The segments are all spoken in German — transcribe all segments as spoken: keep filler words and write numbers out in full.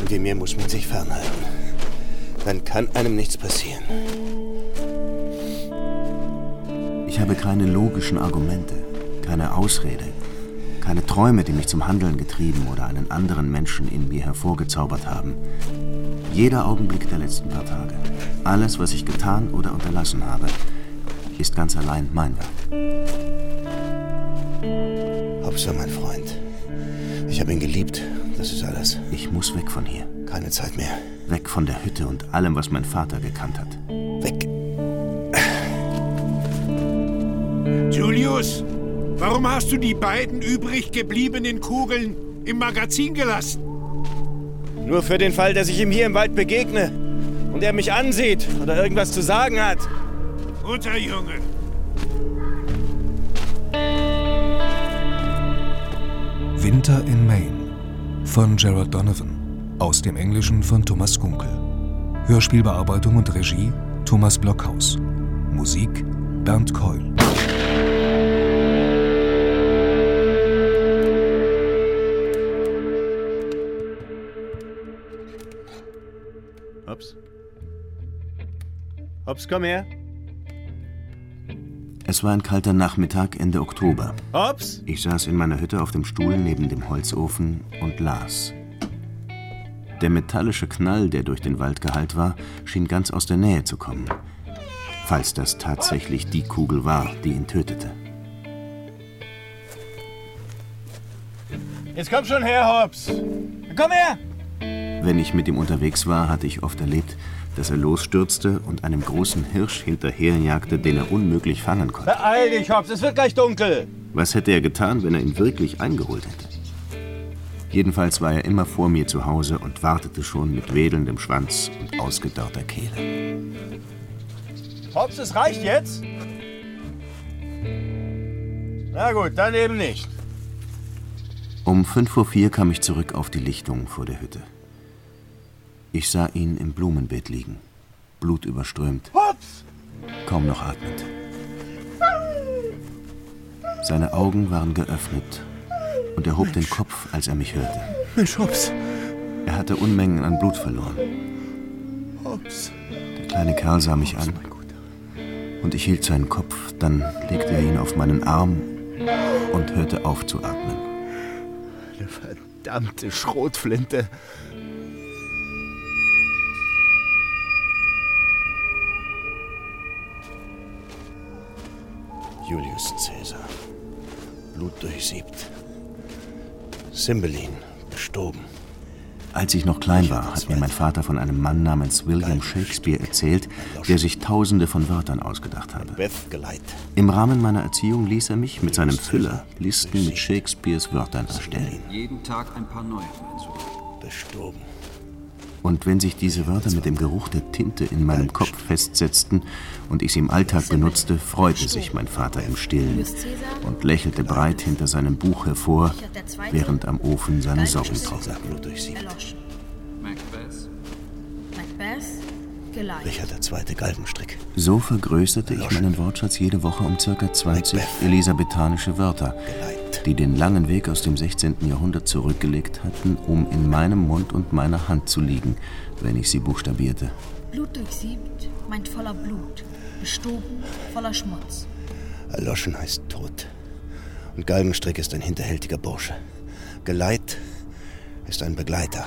Leuten wie mir muss man sich fernhalten. Dann kann einem nichts passieren. Ich habe keine logischen Argumente, keine Ausrede, keine Träume, die mich zum Handeln getrieben oder einen anderen Menschen in mir hervorgezaubert haben. Jeder Augenblick der letzten paar Tage, alles, was ich getan oder unterlassen habe, ist ganz allein mein Werk. Hobbs war mein Freund. Ich habe ihn geliebt, das ist alles. Ich muss weg von hier. Keine Zeit mehr. Weg von der Hütte und allem, was mein Vater gekannt hat. Weg. Julius, warum hast du die beiden übrig gebliebenen Kugeln im Magazin gelassen? Nur für den Fall, dass ich ihm hier im Wald begegne und er mich ansieht oder irgendwas zu sagen hat. Guter Junge. Winter in Maine von Gerard Donovan. Aus dem Englischen von Thomas Gunkel. Hörspielbearbeitung und Regie Thomas Blockhaus. Musik Bernd Keul. Hobbs? Hobbs, komm her. Es war ein kalter Nachmittag Ende Oktober. Hobbs? Ich saß in meiner Hütte auf dem Stuhl neben dem Holzofen und las. Der metallische Knall, der durch den Wald gehallt war, schien ganz aus der Nähe zu kommen. Falls das tatsächlich die Kugel war, die ihn tötete. Jetzt komm schon her, Hobbs. Komm her! Wenn ich mit ihm unterwegs war, hatte ich oft erlebt, dass er losstürzte und einem großen Hirsch hinterherjagte, den er unmöglich fangen konnte. Beeil dich, Hobbs, es wird gleich dunkel. Was hätte er getan, wenn er ihn wirklich eingeholt hätte? Jedenfalls war er immer vor mir zu Hause und wartete schon mit wedelndem Schwanz und ausgedörrter Kehle. Hobbs, es reicht jetzt? Na gut, dann eben nicht. Um fünf Uhr vier kam ich zurück auf die Lichtung vor der Hütte. Ich sah ihn im Blumenbeet liegen, blutüberströmt, Hobbs! kaum noch atmend. Seine Augen waren geöffnet und er hob den Kopf, als er mich hörte. Mensch, Hobbs! Er hatte Unmengen an Blut verloren. Hobbs! Der kleine Kerl sah mich an und ich hielt seinen Kopf, dann legte er ihn auf meinen Arm und hörte auf zu atmen. Eine verdammte Schrotflinte! Julius Caesar, blutdurchsiebt. Cymbeline, bestoben. Als ich noch klein war, hat mir mein Vater von einem Mann namens William Shakespeare erzählt, der sich Tausende von Wörtern ausgedacht habe. Im Rahmen meiner Erziehung ließ er mich mit seinem Füller Listen mit Shakespeares Wörtern erstellen. Jeden Tag ein paar neue. Bestoben. Und wenn sich diese Wörter mit dem Geruch der Tinte in meinem Kopf festsetzten und ich sie im Alltag benutzte, freute sich mein Vater im Stillen und lächelte breit hinter seinem Buch hervor, während am Ofen seine Socken trockneten. Richard der Zweite, Galgenstrick. So vergrößerte ich meinen Wortschatz jede Woche um ca. zwanzig elisabethanische Wörter, die den langen Weg aus dem sechzehnten Jahrhundert zurückgelegt hatten, um in meinem Mund und meiner Hand zu liegen, wenn ich sie buchstabierte. Blutdurchsiebt meint voller Blut, bestoben voller Schmutz. Erloschen heißt tot. Und Galgenstrick ist ein hinterhältiger Bursche. Geleit ist ein Begleiter.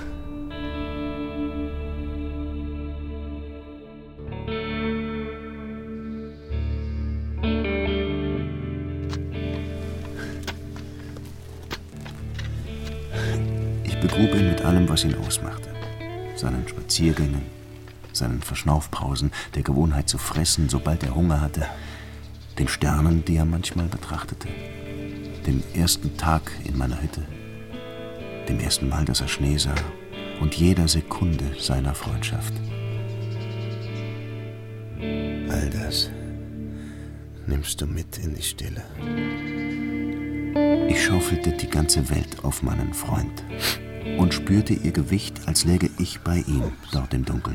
Ich begrub ihn mit allem, was ihn ausmachte. Seinen Spaziergängen, seinen Verschnaufpausen, der Gewohnheit zu fressen, sobald er Hunger hatte, den Sternen, die er manchmal betrachtete, dem ersten Tag in meiner Hütte, dem ersten Mal, dass er Schnee sah und jeder Sekunde seiner Freundschaft. All das nimmst du mit in die Stille. Ich schaufelte die ganze Welt auf meinen Freund und spürte ihr Gewicht, als läge ich bei ihm dort im Dunkeln.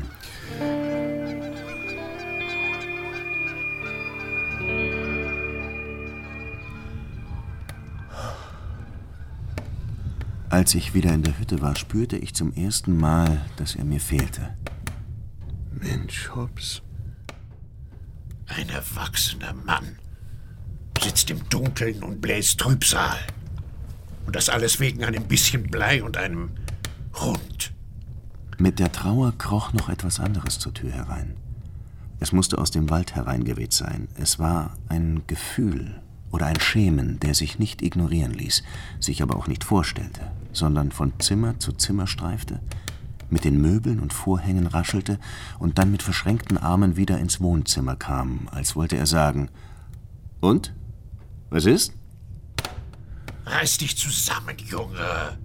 Als ich wieder in der Hütte war, spürte ich zum ersten Mal, dass er mir fehlte. Mensch, Hobbs. Ein erwachsener Mann sitzt im Dunkeln und bläst Trübsal. Und das alles wegen einem bisschen Blei und einem Hund. Mit der Trauer kroch noch etwas anderes zur Tür herein. Es musste aus dem Wald hereingeweht sein. Es war ein Gefühl oder ein Schemen, der sich nicht ignorieren ließ, sich aber auch nicht vorstellte, sondern von Zimmer zu Zimmer streifte, mit den Möbeln und Vorhängen raschelte und dann mit verschränkten Armen wieder ins Wohnzimmer kam, als wollte er sagen: Und? Was ist? Reiß dich zusammen, Junge!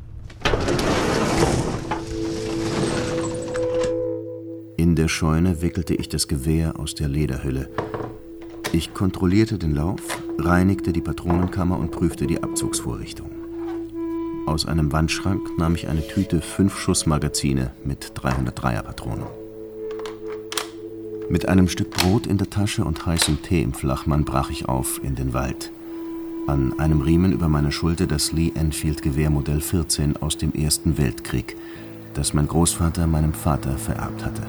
In der Scheune wickelte ich das Gewehr aus der Lederhülle. Ich kontrollierte den Lauf, reinigte die Patronenkammer und prüfte die Abzugsvorrichtung. Aus einem Wandschrank nahm ich eine Tüte fünf-Schuss-Magazine mit dreihundertdreier-Patronen. Mit einem Stück Brot in der Tasche und heißem Tee im Flachmann brach ich auf in den Wald. An einem Riemen über meiner Schulter das Lee-Enfield-Gewehr Modell vierzehn aus dem Ersten Weltkrieg, das mein Großvater meinem Vater vererbt hatte.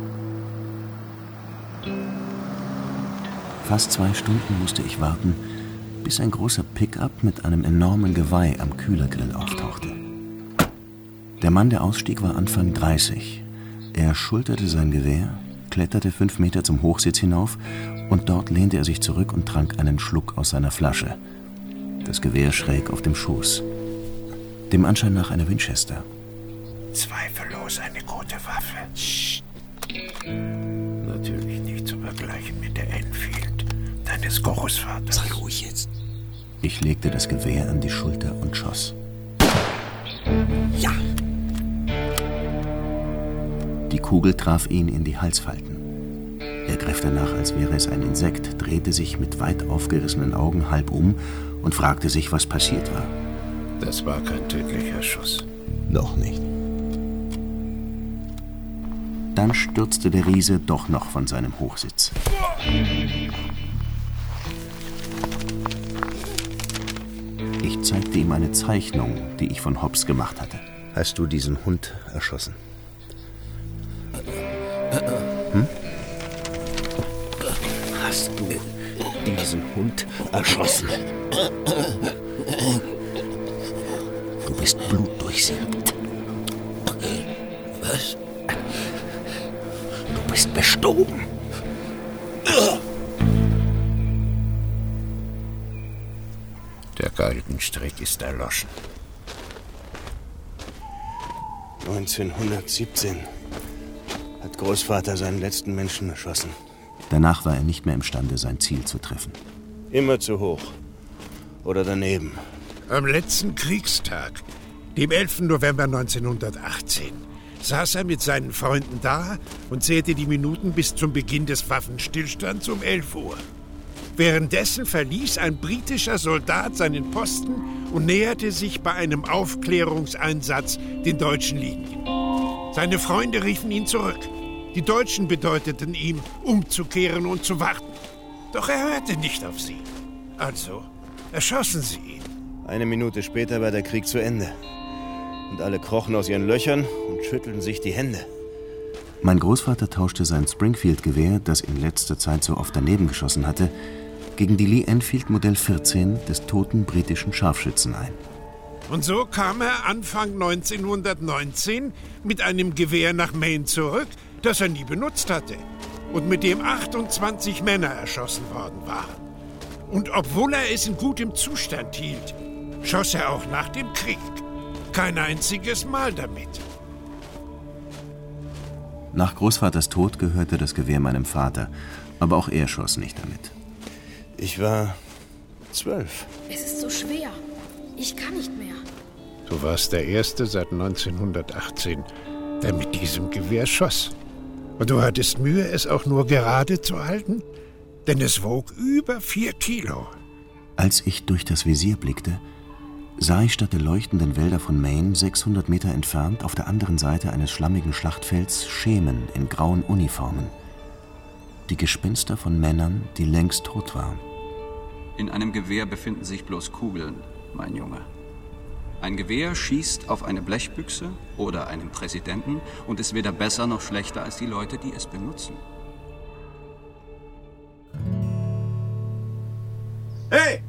Fast zwei Stunden musste ich warten, bis ein großer Pickup mit einem enormen Geweih am Kühlergrill auftauchte. Der Mann, der ausstieg, war Anfang dreißig. Er schulterte sein Gewehr, kletterte fünf Meter zum Hochsitz hinauf und dort lehnte er sich zurück und trank einen Schluck aus seiner Flasche. Das Gewehr schräg auf dem Schoß. Dem Anschein nach eine Winchester. Zweifellos eine gute Waffe. Psst. Natürlich nicht zu vergleichen mit der Enfield deines Großvaters. Sei ruhig jetzt. Ich legte das Gewehr an die Schulter und schoss. Ja! Die Kugel traf ihn in die Halsfalten. Er griff danach, als wäre es ein Insekt, drehte sich mit weit aufgerissenen Augen halb um und fragte sich, was passiert war. Das war kein tödlicher Schuss. Noch nicht. Dann stürzte der Riese doch noch von seinem Hochsitz. Ich zeigte ihm eine Zeichnung, die ich von Hobbs gemacht hatte. Hast du diesen Hund erschossen? Hm? Hast du diesen Hund erschossen? Du bist blutdurchsiebt. Was? Du bist bestoben. Der Galgenstrick ist erloschen. neunzehnhundertsiebzehn hat Großvater seinen letzten Menschen erschossen. Danach war er nicht mehr imstande, sein Ziel zu treffen. Immer zu hoch. Oder daneben. Am letzten Kriegstag, dem elften November neunzehnhundertachtzehn, saß er mit seinen Freunden da und zählte die Minuten bis zum Beginn des Waffenstillstands um elf Uhr. Währenddessen verließ ein britischer Soldat seinen Posten und näherte sich bei einem Aufklärungseinsatz den deutschen Linien. Seine Freunde riefen ihn zurück. Die Deutschen bedeuteten ihm, umzukehren und zu warten. Doch er hörte nicht auf sie. Also erschossen sie ihn. Eine Minute später war der Krieg zu Ende. Und alle krochen aus ihren Löchern und schüttelten sich die Hände. Mein Großvater tauschte sein Springfield-Gewehr, das in letzter Zeit so oft daneben geschossen hatte, gegen die Lee-Enfield Modell vierzehn des toten britischen Scharfschützen ein. Und so kam er Anfang neunzehnhundertneunzehn mit einem Gewehr nach Maine zurück, das er nie benutzt hatte und mit dem achtundzwanzig Männer erschossen worden waren. Und obwohl er es in gutem Zustand hielt, schoss er auch nach dem Krieg kein einziges Mal damit. Nach Großvaters Tod gehörte das Gewehr meinem Vater, aber auch er schoss nicht damit. Ich war zwölf. Es ist so schwer. Ich kann nicht mehr. Du warst der Erste seit neunzehnhundertachtzehn, der mit diesem Gewehr schoss. Und du hattest Mühe, es auch nur gerade zu halten, denn es wog über vier Kilo. Als ich durch das Visier blickte, sah ich statt der leuchtenden Wälder von Maine sechshundert Meter entfernt auf der anderen Seite eines schlammigen Schlachtfelds Schemen in grauen Uniformen. Die Gespenster von Männern, die längst tot waren. In einem Gewehr befinden sich bloß Kugeln, mein Junge. Ein Gewehr schießt auf eine Blechbüchse oder einen Präsidenten und ist weder besser noch schlechter als die Leute, die es benutzen. Hey!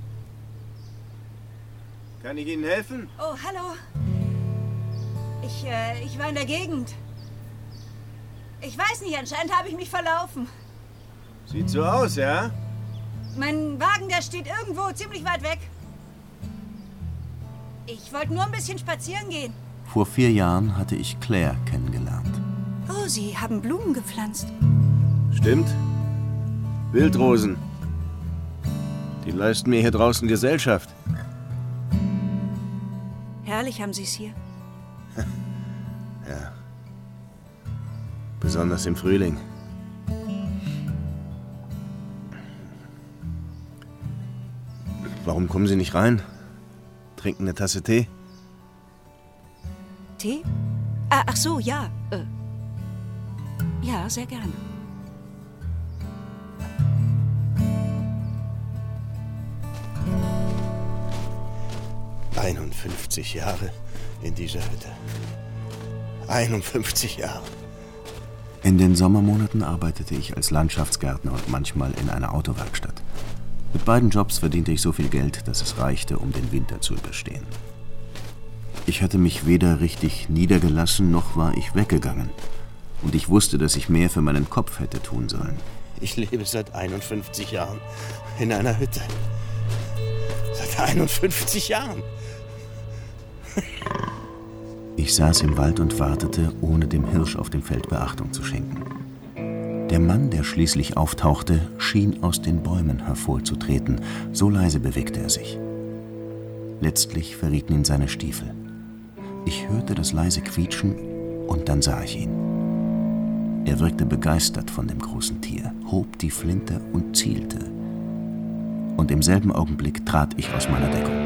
Kann ich Ihnen helfen? Oh, hallo. Ich, äh, ich war in der Gegend. Ich weiß nicht, anscheinend habe ich mich verlaufen. Sieht so aus, ja? Mein Wagen, der steht irgendwo ziemlich weit weg. Ich wollte nur ein bisschen spazieren gehen. Vor vier Jahren hatte ich Claire kennengelernt. Oh, Sie haben Blumen gepflanzt. Stimmt. Wildrosen. Die leisten mir hier draußen Gesellschaft. Herrlich haben Sie es hier. Ja. Besonders im Frühling. Warum kommen Sie nicht rein? Trinken eine Tasse Tee? Tee? Ah, ach so, ja. Äh. Ja, sehr gerne. einundfünfzig Jahre in dieser Hütte. einundfünfzig Jahre. In den Sommermonaten arbeitete ich als Landschaftsgärtner und manchmal in einer Autowerkstatt. Mit beiden Jobs verdiente ich so viel Geld, dass es reichte, um den Winter zu überstehen. Ich hatte mich weder richtig niedergelassen, noch war ich weggegangen. Und ich wusste, dass ich mehr für meinen Kopf hätte tun sollen. Ich lebe seit einundfünfzig Jahren in einer Hütte. Seit einundfünfzig Jahren. Ich saß im Wald und wartete, ohne dem Hirsch auf dem Feld Beachtung zu schenken. Der Mann, der schließlich auftauchte, schien aus den Bäumen hervorzutreten. So leise bewegte er sich. Letztlich verrieten ihn seine Stiefel. Ich hörte das leise Quietschen und dann sah ich ihn. Er wirkte begeistert von dem großen Tier, hob die Flinte und zielte. Und im selben Augenblick trat ich aus meiner Deckung.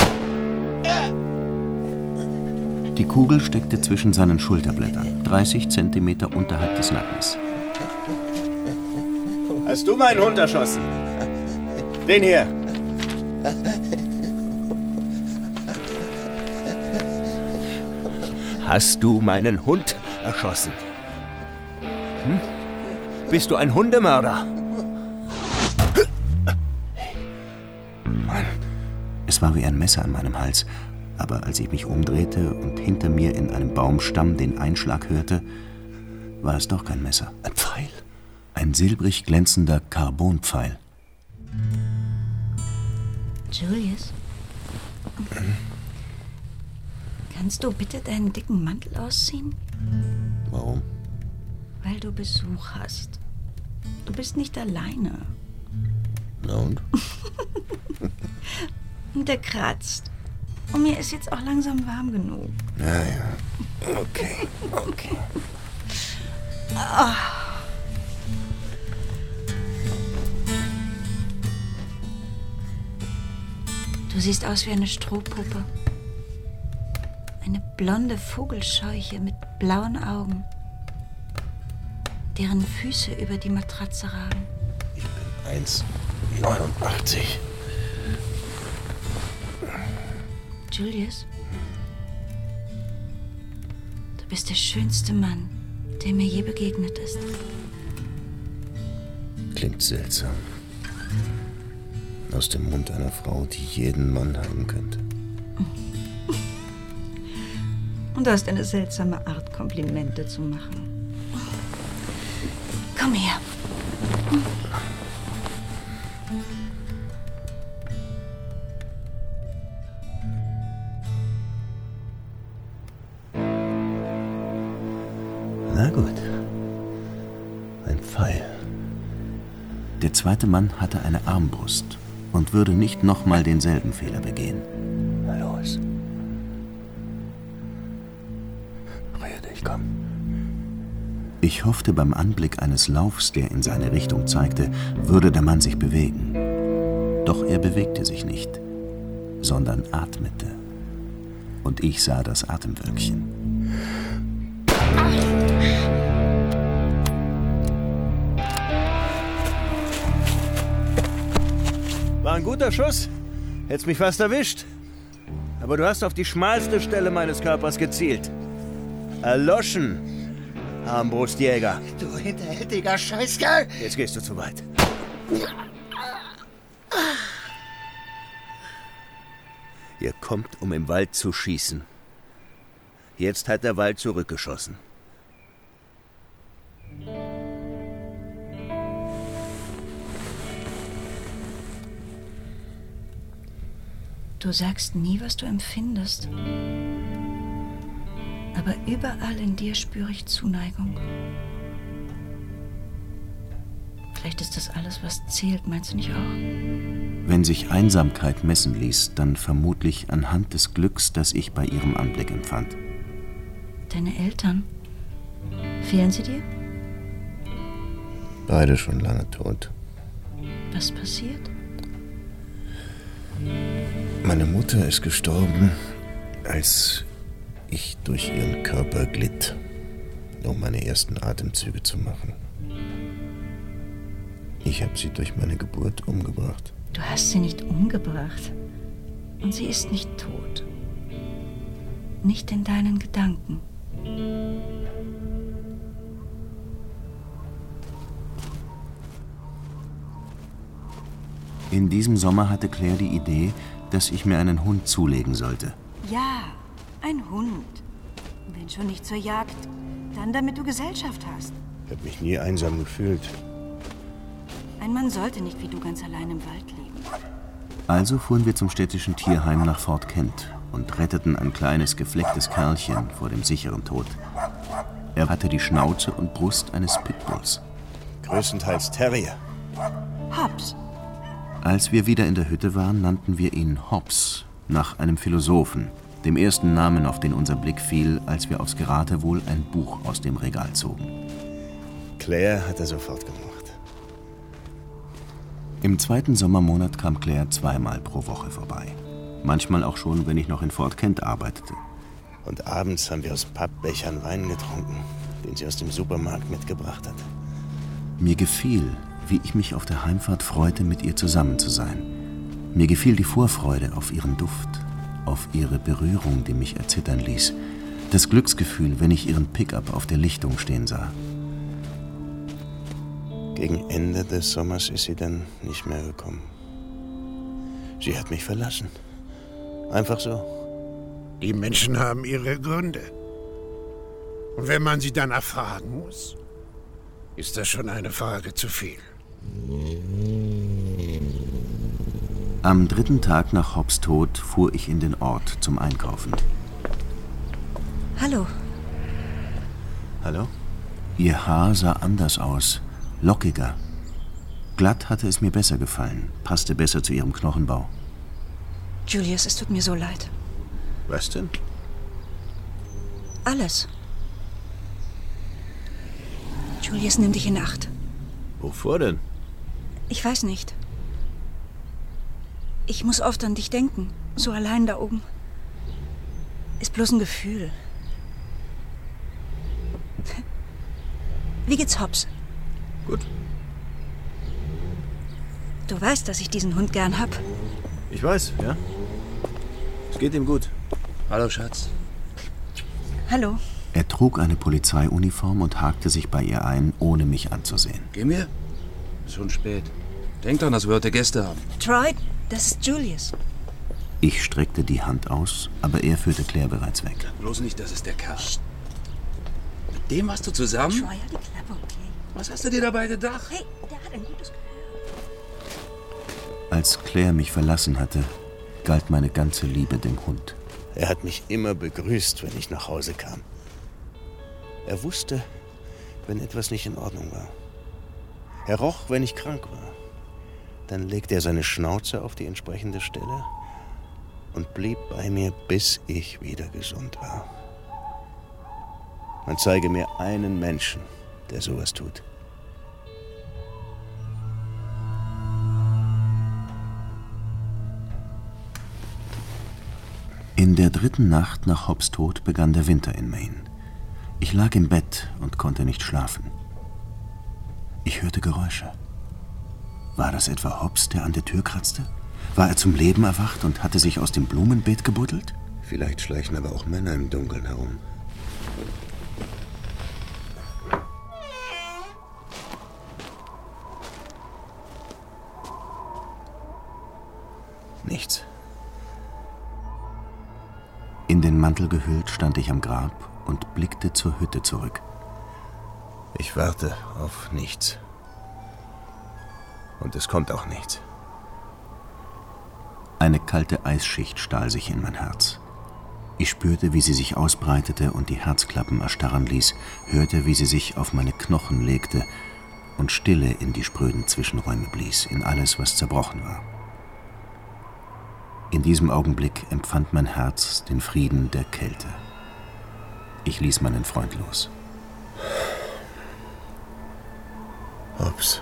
Die Kugel steckte zwischen seinen Schulterblättern, dreißig Zentimeter unterhalb des Nackens. Hast du meinen Hund erschossen? Den hier. Hast du meinen Hund erschossen? Hm? Bist du ein Hundemörder? Mann. Es war wie ein Messer an meinem Hals. Aber als ich mich umdrehte und hinter mir in einem Baumstamm den Einschlag hörte, war es doch kein Messer. Ein Pfeil? Ein silbrig glänzender Carbonpfeil. Julius? Hm? Kannst du bitte deinen dicken Mantel ausziehen? Warum? Weil du Besuch hast. Du bist nicht alleine. Na und? Und der kratzt. Und mir ist jetzt auch langsam warm genug. Ja, ja. Okay, okay. Oh. Du siehst aus wie eine Strohpuppe. Eine blonde Vogelscheuche mit blauen Augen, deren Füße über die Matratze ragen. Ich bin eins Komma neunundachtzig. Julius, du bist der schönste Mann, der mir je begegnet ist. Klingt seltsam. Aus dem Mund einer Frau, die jeden Mann haben könnte. Und du hast eine seltsame Art, Komplimente zu machen. Komm her. Na gut. Ein Pfeil. Der zweite Mann hatte eine Armbrust und würde nicht nochmal denselben Fehler begehen. Na los. Rühr dich, komm. Ich hoffte beim Anblick eines Laufs, der in seine Richtung zeigte, würde der Mann sich bewegen. Doch er bewegte sich nicht, sondern atmete. Und ich sah das Atemwölkchen. War ein guter Schuss. Hätt's mich fast erwischt. Aber du hast auf die schmalste Stelle meines Körpers gezielt. Erloschen, Armbrustjäger. Du hinterhältiger Scheißkerl! Jetzt gehst du zu weit. Ihr kommt, um im Wald zu schießen. Jetzt hat der Wald zurückgeschossen. Du sagst nie, was du empfindest. Aber überall in dir spüre ich Zuneigung. Vielleicht ist das alles, was zählt, meinst du nicht auch? Wenn sich Einsamkeit messen ließ, dann vermutlich anhand des Glücks, das ich bei ihrem Anblick empfand. Deine Eltern, fehlen sie dir? Beide schon lange tot. Was passiert? Meine Mutter ist gestorben, als ich durch ihren Körper glitt, um meine ersten Atemzüge zu machen. Ich habe sie durch meine Geburt umgebracht. Du hast sie nicht umgebracht. Und sie ist nicht tot. Nicht in deinen Gedanken. In diesem Sommer hatte Claire die Idee, dass ich mir einen Hund zulegen sollte. Ja, ein Hund. Wenn schon nicht zur Jagd, dann damit du Gesellschaft hast. Ich habe mich nie einsam gefühlt. Ein Mann sollte nicht wie du ganz allein im Wald leben. Also fuhren wir zum städtischen Tierheim nach Fort Kent und retteten ein kleines, geflecktes Kerlchen vor dem sicheren Tod. Er hatte die Schnauze und Brust eines Pitbulls. Größtenteils Terrier. Hobbs. Als wir wieder in der Hütte waren, nannten wir ihn Hobbs, nach einem Philosophen, dem ersten Namen, auf den unser Blick fiel, als wir aufs Geratewohl ein Buch aus dem Regal zogen. Claire hat er sofort gemacht. Im zweiten Sommermonat kam Claire zweimal pro Woche vorbei. Manchmal auch schon, wenn ich noch in Fort Kent arbeitete. Und abends haben wir aus Pappbechern Wein getrunken, den sie aus dem Supermarkt mitgebracht hat. Mir gefiel, wie ich mich auf der Heimfahrt freute, mit ihr zusammen zu sein. Mir gefiel die Vorfreude auf ihren Duft, auf ihre Berührung, die mich erzittern ließ. Das Glücksgefühl, wenn ich ihren Pickup auf der Lichtung stehen sah. Gegen Ende des Sommers ist sie dann nicht mehr gekommen. Sie hat mich verlassen. Einfach so. Die Menschen haben ihre Gründe. Und wenn man sie danach fragen muss, ist das schon eine Frage zu viel. Am dritten Tag nach Hobbs Tod fuhr ich in den Ort zum Einkaufen. Hallo. Hallo? Ihr Haar sah anders aus. Lockiger. Glatt hatte es mir besser gefallen, passte besser zu ihrem Knochenbau. Julius, es tut mir so leid. Was denn? Alles. Julius, nimm dich in Acht. Wovor denn? Ich weiß nicht. Ich muss oft an dich denken, so allein da oben. Ist bloß ein Gefühl. Wie geht's Hobbs? Gut. Du weißt, dass ich diesen Hund gern hab. Ich weiß, ja. Es geht ihm gut. Hallo, Schatz. Hallo. Er trug eine Polizeiuniform und hakte sich bei ihr ein, ohne mich anzusehen. Gehen wir? Ist schon spät. Denk doch, dass wir heute Gäste haben. Troy, das ist Julius. Ich streckte die Hand aus, aber er führte Claire bereits weg. Bloß nicht, das ist der Kerl. Mit dem warst du zusammen? Troy, halt die Klappe, okay? Was hast du dir dabei gedacht? Hey, der hat ein gutes Gehör. Als Claire mich verlassen hatte, galt meine ganze Liebe dem Hund. Er hat mich immer begrüßt, wenn ich nach Hause kam. Er wusste, wenn etwas nicht in Ordnung war. Er roch, wenn ich krank war. Dann legte er seine Schnauze auf die entsprechende Stelle und blieb bei mir, bis ich wieder gesund war. Man zeige mir einen Menschen, der sowas tut. In der dritten Nacht nach Hobbs Tod begann der Winter in Maine. Ich lag im Bett und konnte nicht schlafen. Ich hörte Geräusche. War das etwa Hobbs, der an der Tür kratzte? War er zum Leben erwacht und hatte sich aus dem Blumenbeet gebuddelt? Vielleicht schleichen aber auch Männer im Dunkeln herum. Nichts. In den Mantel gehüllt stand ich am Grab und blickte zur Hütte zurück. Ich warte auf nichts. Und es kommt auch nichts. Eine kalte Eisschicht stahl sich in mein Herz. Ich spürte, wie sie sich ausbreitete und die Herzklappen erstarren ließ, hörte, wie sie sich auf meine Knochen legte und Stille in die spröden Zwischenräume blies, in alles, was zerbrochen war. In diesem Augenblick empfand mein Herz den Frieden der Kälte. Ich ließ meinen Freund los. Hobbs.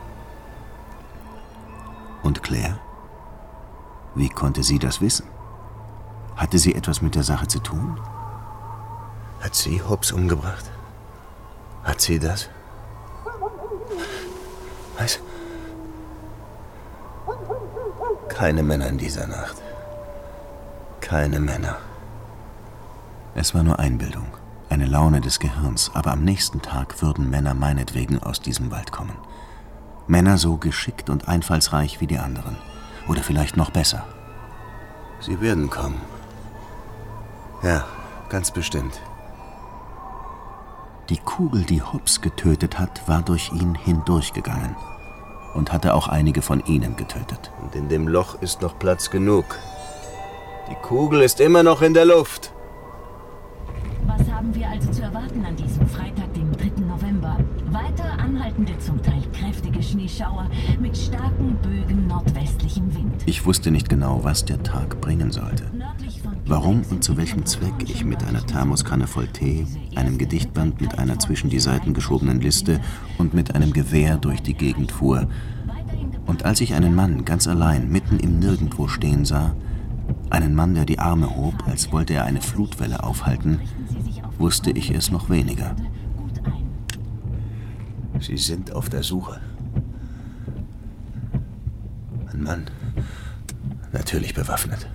Und Claire? Wie konnte sie das wissen? Hatte sie etwas mit der Sache zu tun? Hat sie Hobbs umgebracht? Hat sie das? Was? Keine Männer in dieser Nacht. Keine Männer. Es war nur Einbildung, eine Laune des Gehirns, aber am nächsten Tag würden Männer meinetwegen aus diesem Wald kommen. Männer so geschickt und einfallsreich wie die anderen. Oder vielleicht noch besser. Sie werden kommen. Ja, ganz bestimmt. Die Kugel, die Hobbs getötet hat, war durch ihn hindurchgegangen und hatte auch einige von ihnen getötet. Und in dem Loch ist noch Platz genug. Die Kugel ist immer noch in der Luft. Was haben wir also zu erwarten an diesem Freitag, dem dritten November? Weiter anhaltende, zum Teil kräftige Schneeschauer mit starken Bögen nordwestlichem Wind. Ich wusste nicht genau, was der Tag bringen sollte. Warum und zu welchem Zweck ich mit einer Thermoskanne voll Tee, einem Gedichtband mit einer zwischen die Seiten geschobenen Liste und mit einem Gewehr durch die Gegend fuhr. Und als ich einen Mann ganz allein mitten im Nirgendwo stehen sah, einen Mann, der die Arme hob, als wollte er eine Flutwelle aufhalten, wusste ich es noch weniger. Sie sind auf der Suche. Ein Mann, natürlich bewaffnet.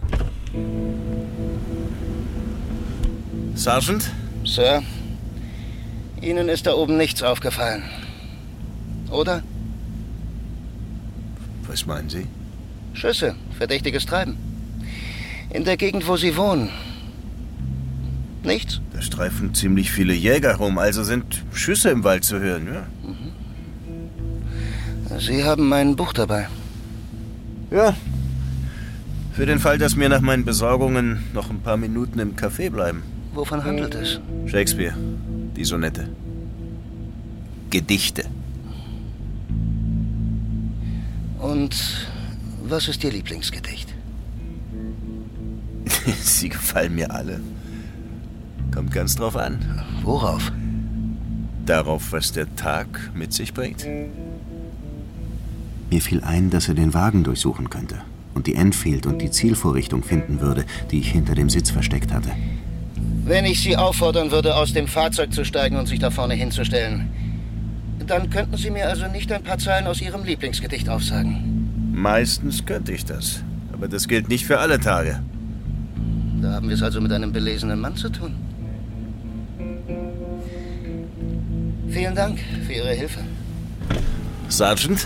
Sergeant? Sir, Ihnen ist da oben nichts aufgefallen. Oder? Was meinen Sie? Schüsse, verdächtiges Treiben. In der Gegend, wo Sie wohnen. Nichts? Da streifen ziemlich viele Jäger rum, also sind Schüsse im Wald zu hören, ja? Mhm. Sie haben mein Buch dabei. Ja. Für den Fall, dass mir nach meinen Besorgungen noch ein paar Minuten im Café bleiben. Wovon handelt es? Shakespeare, die Sonette. Gedichte. Und was ist Ihr Lieblingsgedicht? Sie gefallen mir alle. Kommt ganz drauf an. Worauf? Darauf, was der Tag mit sich bringt. Mir fiel ein, dass er den Wagen durchsuchen könnte und die Enfield und die Zielvorrichtung finden würde, die ich hinter dem Sitz versteckt hatte. Wenn ich Sie auffordern würde, aus dem Fahrzeug zu steigen und sich da vorne hinzustellen, dann könnten Sie mir also nicht ein paar Zeilen aus Ihrem Lieblingsgedicht aufsagen? Meistens könnte ich das, aber das gilt nicht für alle Tage. Da haben wir es also mit einem belesenen Mann zu tun. Vielen Dank für Ihre Hilfe. Sergeant?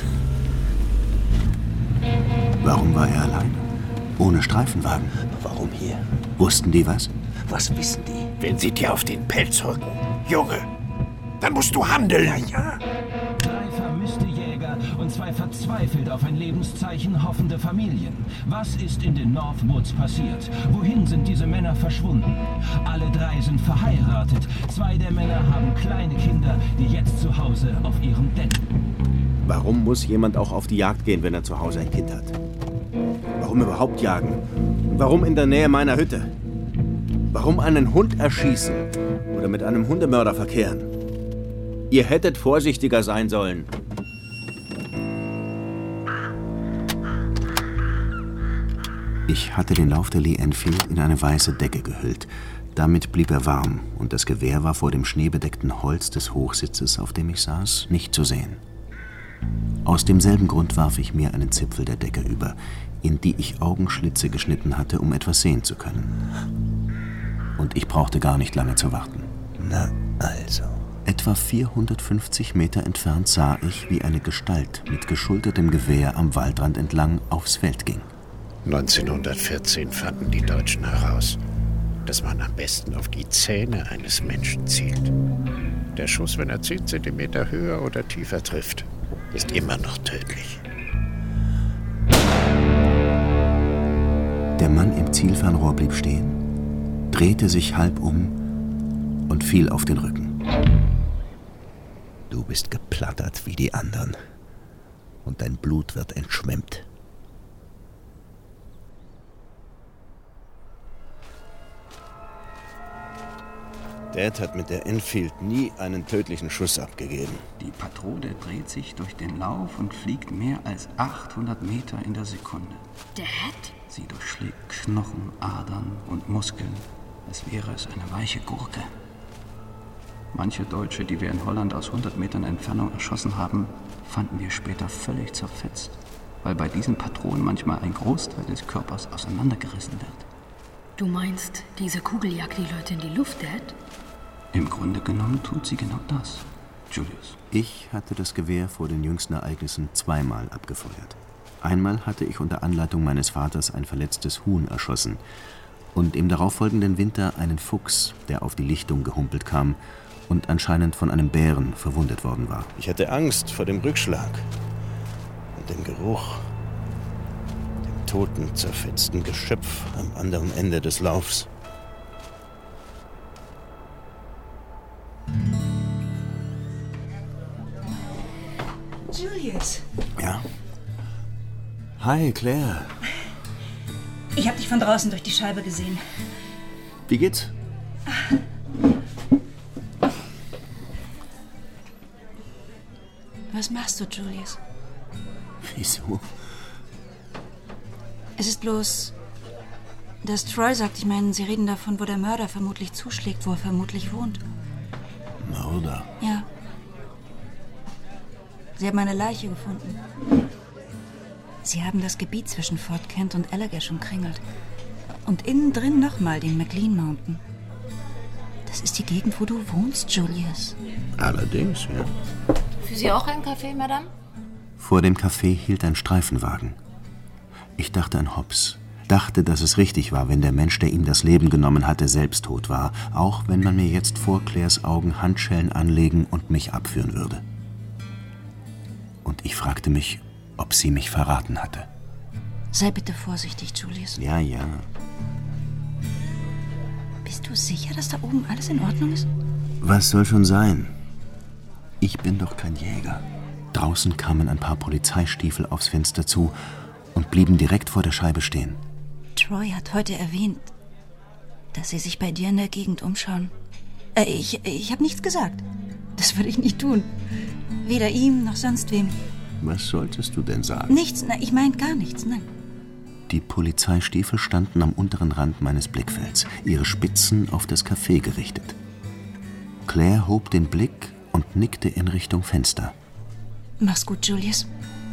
Warum war er allein? Ohne Streifenwagen? Warum hier? Wussten die was? Was wissen die? Wenn sie dir auf den Pelz rücken. Junge, dann musst du handeln. Ja, ja. Drei vermisste Jäger und zwei verzweifelt auf ein Lebenszeichen hoffende Familien. Was ist in den Northwoods passiert? Wohin sind diese Männer verschwunden? Alle drei sind verheiratet. Zwei der Männer haben kleine Kinder, die jetzt zu Hause auf ihrem Deck. Warum muss jemand auch auf die Jagd gehen, wenn er zu Hause ein Kind hat? Warum überhaupt jagen? Warum in der Nähe meiner Hütte? Warum einen Hund erschießen oder mit einem Hundemörder verkehren? Ihr hättet vorsichtiger sein sollen. Ich hatte den Lauf der Lee Enfield in eine weiße Decke gehüllt. Damit blieb er warm und das Gewehr war vor dem schneebedeckten Holz des Hochsitzes, auf dem ich saß, nicht zu sehen. Aus demselben Grund warf ich mir einen Zipfel der Decke über. in die ich Augenschlitze geschnitten hatte, um etwas sehen zu können. Und ich brauchte gar nicht lange zu warten. Na also. Etwa vierhundertfünfzig Meter entfernt sah ich, wie eine Gestalt mit geschultertem Gewehr am Waldrand entlang aufs Feld ging. neunzehnhundertvierzehn fanden die Deutschen heraus, dass man am besten auf die Zähne eines Menschen zielt. Der Schuss, wenn er zehn Zentimeter höher oder tiefer trifft, ist immer noch tödlich. Der Mann im Zielfernrohr blieb stehen, drehte sich halb um und fiel auf den Rücken. Du bist geplattert wie die anderen und dein Blut wird entschwemmt. Dad hat mit der Enfield nie einen tödlichen Schuss abgegeben. Die Patrone dreht sich durch den Lauf und fliegt mehr als achthundert Meter in der Sekunde. Dad? Sie durchschlägt Knochen, Adern und Muskeln, als wäre es eine weiche Gurke. Manche Deutsche, die wir in Holland aus hundert Metern Entfernung erschossen haben, fanden wir später völlig zerfetzt, weil bei diesen Patronen manchmal ein Großteil des Körpers auseinandergerissen wird. Du meinst, diese Kugel jagt die Leute in die Luft, Dad? Im Grunde genommen tut sie genau das, Julius. Ich hatte das Gewehr vor den jüngsten Ereignissen zweimal abgefeuert. Einmal hatte ich unter Anleitung meines Vaters ein verletztes Huhn erschossen und im darauffolgenden Winter einen Fuchs, der auf die Lichtung gehumpelt kam und anscheinend von einem Bären verwundet worden war. Ich hatte Angst vor dem Rückschlag und dem Geruch, dem toten, zerfetzten Geschöpf am anderen Ende des Laufs. Julius. Ja? Hi, Claire. Ich habe dich von draußen durch die Scheibe gesehen. Wie geht's? Was machst du, Julius? Wieso? Es ist bloß, dass Troy sagt, ich meine, sie reden davon, wo der Mörder vermutlich zuschlägt, wo er vermutlich wohnt. Mörder? Ja. Sie haben eine Leiche gefunden. Sie haben das Gebiet zwischen Fort Kent und Allagash umkringelt. Und innen drin nochmal den McLean Mountain. Das ist die Gegend, wo du wohnst, Julius. Allerdings, ja. Für Sie auch ein Kaffee, Madame? Vor dem Café hielt ein Streifenwagen. Ich dachte an Hobbs. Dachte, dass es richtig war, wenn der Mensch, der ihm das Leben genommen hatte, selbst tot war. Auch wenn man mir jetzt vor Claires Augen Handschellen anlegen und mich abführen würde. Und ich fragte mich, ob sie mich verraten hatte. Sei bitte vorsichtig, Julius. Ja, ja. Bist du sicher, dass da oben alles in Ordnung ist? Was soll schon sein? Ich bin doch kein Jäger. Draußen kamen ein paar Polizeistiefel aufs Fenster zu und blieben direkt vor der Scheibe stehen. Troy hat heute erwähnt, dass sie sich bei dir in der Gegend umschauen. Äh, ich ich habe nichts gesagt. Das würde ich nicht tun. Weder ihm noch sonst wem. Was solltest du denn sagen? Nichts, na, ich meine gar nichts, nein. Die Polizeistiefel standen am unteren Rand meines Blickfelds, ihre Spitzen auf das Café gerichtet. Claire hob den Blick und nickte in Richtung Fenster. Mach's gut, Julius.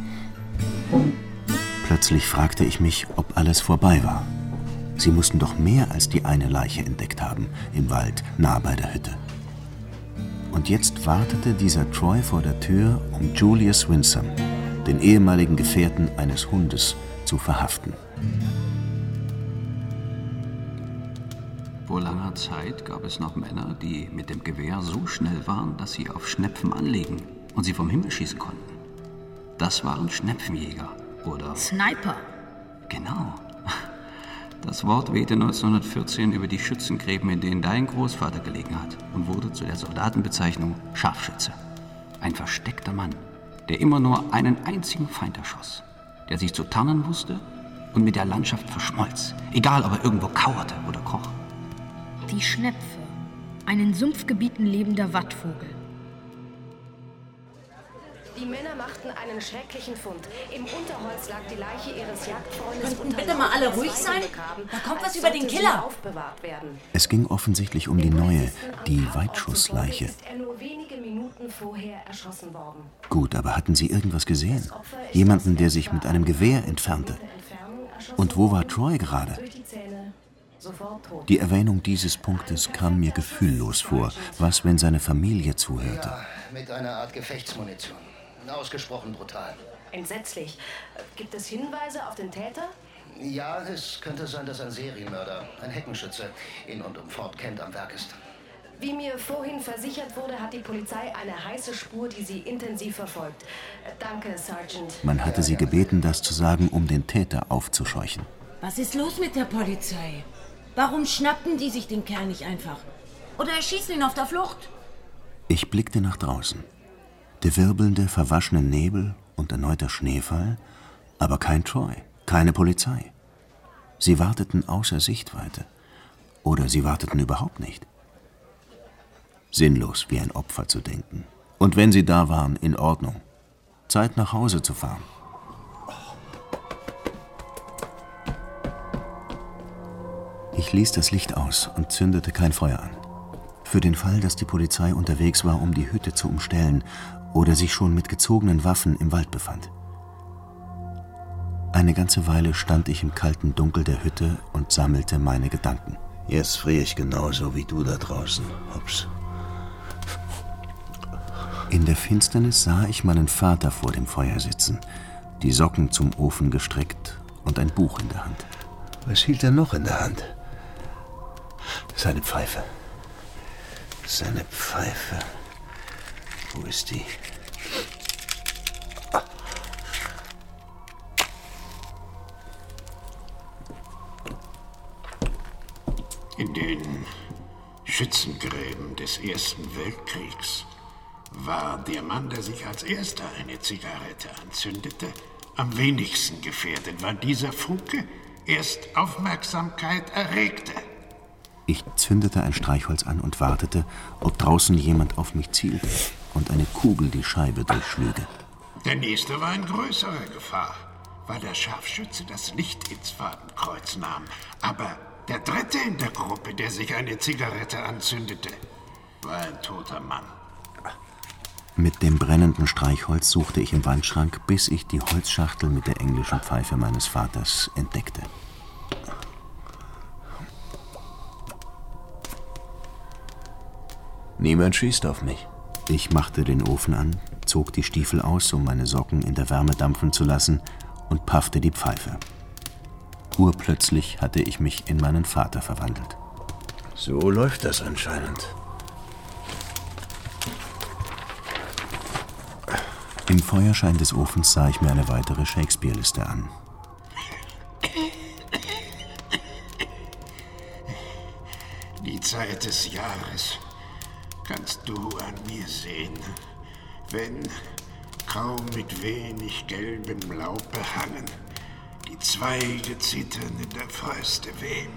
Plötzlich fragte ich mich, ob alles vorbei war. Sie mussten doch mehr als die eine Leiche entdeckt haben, im Wald, nah bei der Hütte. Und jetzt wartete dieser Troy vor der Tür, um Julius Winsome, den ehemaligen Gefährten eines Hundes, zu verhaften. Vor langer Zeit gab es noch Männer, die mit dem Gewehr so schnell waren, dass sie auf Schnepfen anlegen und sie vom Himmel schießen konnten. Das waren Schnepfenjäger oder Sniper. Genau. Das Wort wehte neunzehnhundertvierzehn über die Schützengräben, in denen dein Großvater gelegen hat, und wurde zu der Soldatenbezeichnung Scharfschütze. Ein versteckter Mann, der immer nur einen einzigen Feind erschoss, der sich zu tarnen wusste und mit der Landschaft verschmolz, egal ob er irgendwo kauerte oder kroch. Die Schnepfe, ein in Sumpfgebieten lebender Wattvogel. Die Männer machten einen schrecklichen Fund. Im Unterholz lag die Leiche ihres Jagdfreundes. Könnten bitte mal alle ruhig sein? Da kommt was über den Killer. Es ging offensichtlich um die neue, die Weitschussleiche. Gut, aber hatten Sie irgendwas gesehen? Jemanden, der sich mit einem Gewehr entfernte? Und wo war Troy gerade? Die Erwähnung dieses Punktes kam mir gefühllos vor. Was, wenn seine Familie zuhörte? Ja, mit einer Art Gefechtsmunition. Ausgesprochen brutal. Entsetzlich. Gibt es Hinweise auf den Täter? Ja, es könnte sein, dass ein Serienmörder, ein Heckenschütze, in und um Fort Kent am Werk ist. Wie mir vorhin versichert wurde, hat die Polizei eine heiße Spur, die sie intensiv verfolgt. Danke, Sergeant. Man hatte sie gebeten, das zu sagen, um den Täter aufzuscheuchen. Was ist los mit der Polizei? Warum schnappten die sich den Kerl nicht einfach? Oder erschießen ihn auf der Flucht? Ich blickte nach draußen. Der wirbelnde, verwaschene Nebel und erneuter Schneefall, aber kein Troy, keine Polizei. Sie warteten außer Sichtweite. Oder sie warteten überhaupt nicht. Sinnlos, wie ein Opfer zu denken. Und wenn sie da waren, in Ordnung. Zeit, nach Hause zu fahren. Ich ließ das Licht aus und zündete kein Feuer an. Für den Fall, dass die Polizei unterwegs war, um die Hütte zu umstellen oder sich schon mit gezogenen Waffen im Wald befand. Eine ganze Weile stand ich im kalten Dunkel der Hütte und sammelte meine Gedanken. Jetzt friere ich genauso wie du da draußen, Hobbs. In der Finsternis sah ich meinen Vater vor dem Feuer sitzen, die Socken zum Ofen gestreckt und ein Buch in der Hand. Was hielt er noch in der Hand? Seine Pfeife. Seine Pfeife. Wo ist die? Ah. In den Schützengräben des Ersten Weltkriegs war der Mann, der sich als erster eine Zigarette anzündete, am wenigsten gefährdet, weil dieser Funke erst Aufmerksamkeit erregte. Ich zündete ein Streichholz an und wartete, ob draußen jemand auf mich zielte und eine Kugel die Scheibe durchschlüge. Der nächste war in größerer Gefahr, weil der Scharfschütze das Licht ins Fadenkreuz nahm. Aber der dritte in der Gruppe, der sich eine Zigarette anzündete, war ein toter Mann. Mit dem brennenden Streichholz suchte ich im Wandschrank, bis ich die Holzschachtel mit der englischen Pfeife meines Vaters entdeckte. Niemand schießt auf mich. Ich machte den Ofen an, zog die Stiefel aus, um meine Socken in der Wärme dampfen zu lassen, und paffte die Pfeife. Urplötzlich hatte ich mich in meinen Vater verwandelt. So läuft das anscheinend. Im Feuerschein des Ofens sah ich mir eine weitere Shakespeare-Liste an. Die Zeit des Jahres kannst du an mir sehen, wenn, kaum mit wenig gelbem Laub behangen, die Zweige zittern in der Fäuste wehen.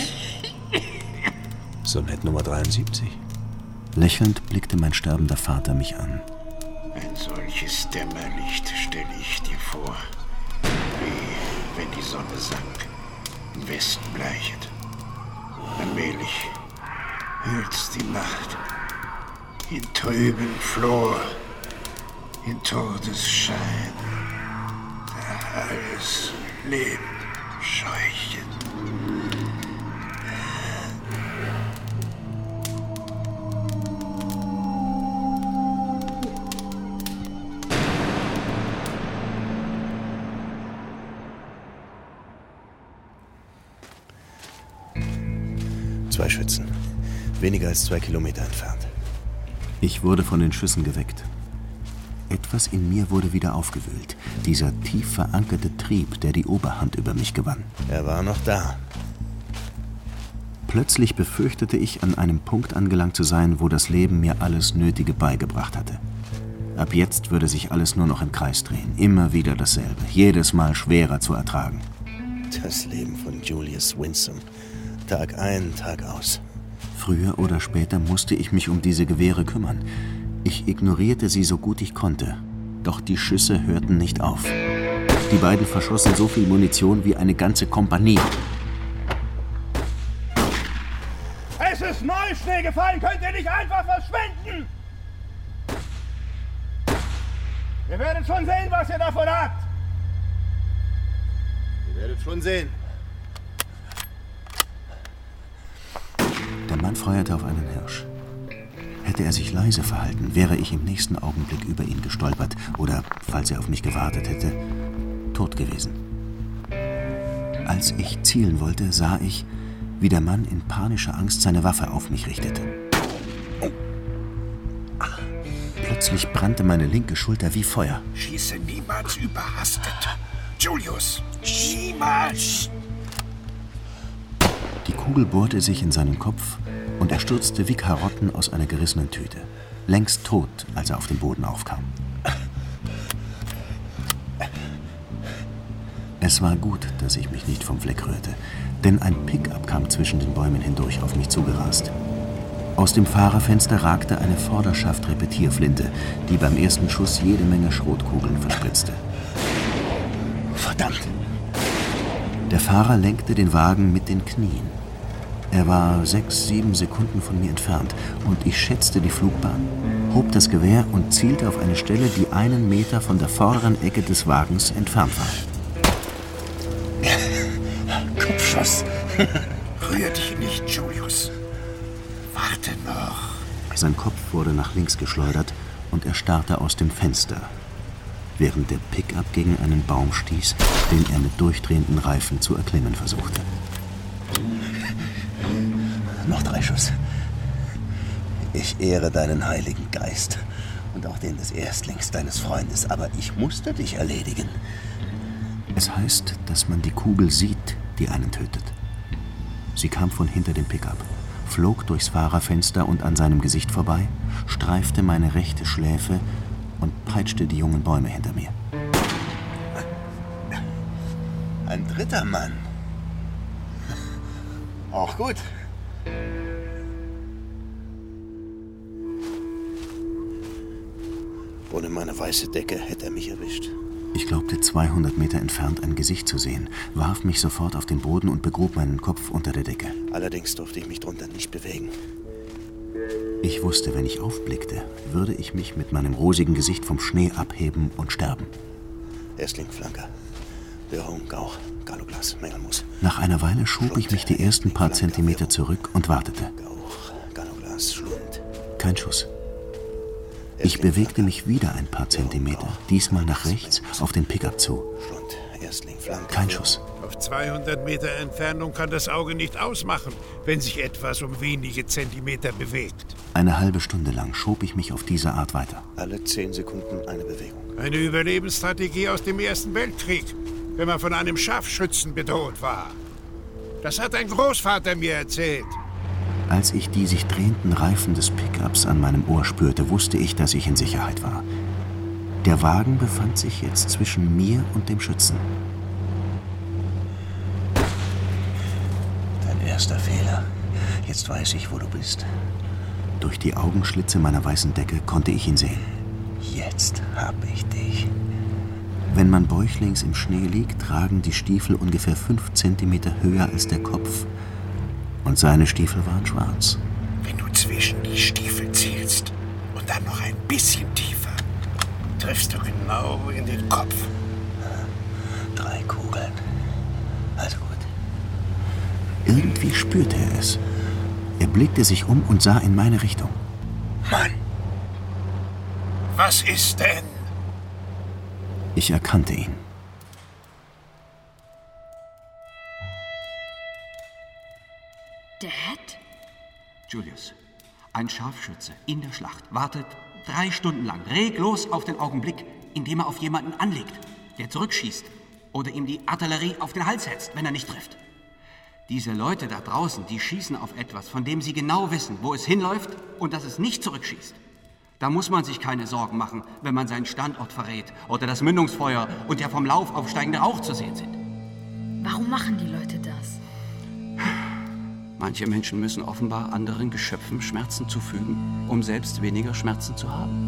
Sonett Nummer dreiundsiebzig. Lächelnd blickte mein sterbender Vater mich an. Ein solches Dämmerlicht stelle ich dir vor, wie wenn die Sonne sank, im Westen bleichet. Allmählich hüllt's die Nacht in trüben Flor, in Todesschein, da alles lebt, scheuchet. Zwei Schützen. Weniger als zwei Kilometer entfernt. Ich wurde von den Schüssen geweckt. Etwas in mir wurde wieder aufgewühlt. Dieser tief verankerte Trieb, der die Oberhand über mich gewann. Er war noch da. Plötzlich befürchtete ich, an einem Punkt angelangt zu sein, wo das Leben mir alles Nötige beigebracht hatte. Ab jetzt würde sich alles nur noch im Kreis drehen. Immer wieder dasselbe. Jedes Mal schwerer zu ertragen. Das Leben von Julius Winsome. Tag ein, Tag aus. Früher oder später musste ich mich um diese Gewehre kümmern. Ich ignorierte sie so gut ich konnte. Doch die Schüsse hörten nicht auf. Die beiden verschossen so viel Munition wie eine ganze Kompanie. Es ist Neuschnee gefallen, könnt ihr nicht einfach verschwinden! Ihr werdet schon sehen, was ihr davon habt! Ihr werdet Wird schon sehen. Der Mann feuerte auf einen Hirsch. Hätte er sich leise verhalten, wäre ich im nächsten Augenblick über ihn gestolpert oder, falls er auf mich gewartet hätte, tot gewesen. Als ich zielen wollte, sah ich, wie der Mann in panischer Angst seine Waffe auf mich richtete. Oh. Ach. Plötzlich brannte meine linke Schulter wie Feuer. Schieße niemals überhastet. Julius, niemals! Die Kugel bohrte sich in seinen Kopf und er stürzte wie Karotten aus einer gerissenen Tüte. Längst tot, als er auf den Boden aufkam. Es war gut, dass ich mich nicht vom Fleck rührte, denn ein Pickup kam zwischen den Bäumen hindurch auf mich zugerast. Aus dem Fahrerfenster ragte eine Vorderschaft-Repetierflinte, die beim ersten Schuss jede Menge Schrotkugeln verspritzte. Verdammt! Der Fahrer lenkte den Wagen mit den Knien. Er war sechs, sieben Sekunden von mir entfernt und ich schätzte die Flugbahn, hob das Gewehr und zielte auf eine Stelle, die einen Meter von der vorderen Ecke des Wagens entfernt war. Kopfschuss. Rühr dich nicht, Julius. Warte noch. Sein Kopf wurde nach links geschleudert und er starrte aus dem Fenster, während der Pickup gegen einen Baum stieß, den er mit durchdrehenden Reifen zu erklimmen versuchte. Noch drei Schuss. Ich ehre deinen Heiligen Geist und auch den des Erstlings deines Freundes, aber ich musste dich erledigen. Es heißt, dass man die Kugel sieht, die einen tötet. Sie kam von hinter dem Pickup, flog durchs Fahrerfenster und an seinem Gesicht vorbei, streifte meine rechte Schläfe und peitschte die jungen Bäume hinter mir. Ein dritter Mann. Auch gut. Ohne meine weiße Decke hätte er mich erwischt. Ich glaubte, zweihundert Meter entfernt ein Gesicht zu sehen, warf mich sofort auf den Boden und begrub meinen Kopf unter der Decke. Allerdings durfte ich mich drunter nicht bewegen. Ich wusste, wenn ich aufblickte, würde ich mich mit meinem rosigen Gesicht vom Schnee abheben und sterben. Erstling, Flanker, Dörrung, Gauch, Galoglas, Mengelmus. Nach einer Weile schob Schlund, ich mich die ersten paar Flanker, Zentimeter Dörrung, zurück und wartete. Gauch, Galoglas, Schlund. Kein Schuss. Ich bewegte mich wieder ein paar Zentimeter, diesmal nach rechts, auf den Pickup zu. Kein Schuss. Auf zweihundert Meter Entfernung kann das Auge nicht ausmachen, wenn sich etwas um wenige Zentimeter bewegt. Eine halbe Stunde lang schob ich mich auf diese Art weiter. Alle zehn Sekunden eine Bewegung. Eine Überlebensstrategie aus dem Ersten Weltkrieg, wenn man von einem Scharfschützen bedroht war. Das hat ein Großvater mir erzählt. Als ich die sich drehenden Reifen des Pickups an meinem Ohr spürte, wusste ich, dass ich in Sicherheit war. Der Wagen befand sich jetzt zwischen mir und dem Schützen. Dein erster Fehler. Jetzt weiß ich, wo du bist. Durch die Augenschlitze meiner weißen Decke konnte ich ihn sehen. Jetzt hab ich dich. Wenn man bäuchlings im Schnee liegt, ragen die Stiefel ungefähr fünf Zentimeter höher als der Kopf. Und seine Stiefel waren schwarz. Wenn du zwischen die Stiefel zielst und dann noch ein bisschen tiefer, triffst du genau in den Kopf. Drei Kugeln. Also gut. Irgendwie spürte er es. Er blickte sich um und sah in meine Richtung. Mann! Was ist denn? Ich erkannte ihn. Dad? Julius, ein Scharfschütze in der Schlacht, wartet drei Stunden lang reglos auf den Augenblick, in dem er auf jemanden anlegt, der zurückschießt oder ihm die Artillerie auf den Hals hetzt, wenn er nicht trifft. Diese Leute da draußen, die schießen auf etwas, von dem sie genau wissen, wo es hinläuft und dass es nicht zurückschießt. Da muss man sich keine Sorgen machen, wenn man seinen Standort verrät oder das Mündungsfeuer und der vom Lauf aufsteigende Rauch zu sehen sind. Warum machen die Leute das? Manche Menschen müssen offenbar anderen Geschöpfen Schmerzen zufügen, um selbst weniger Schmerzen zu haben.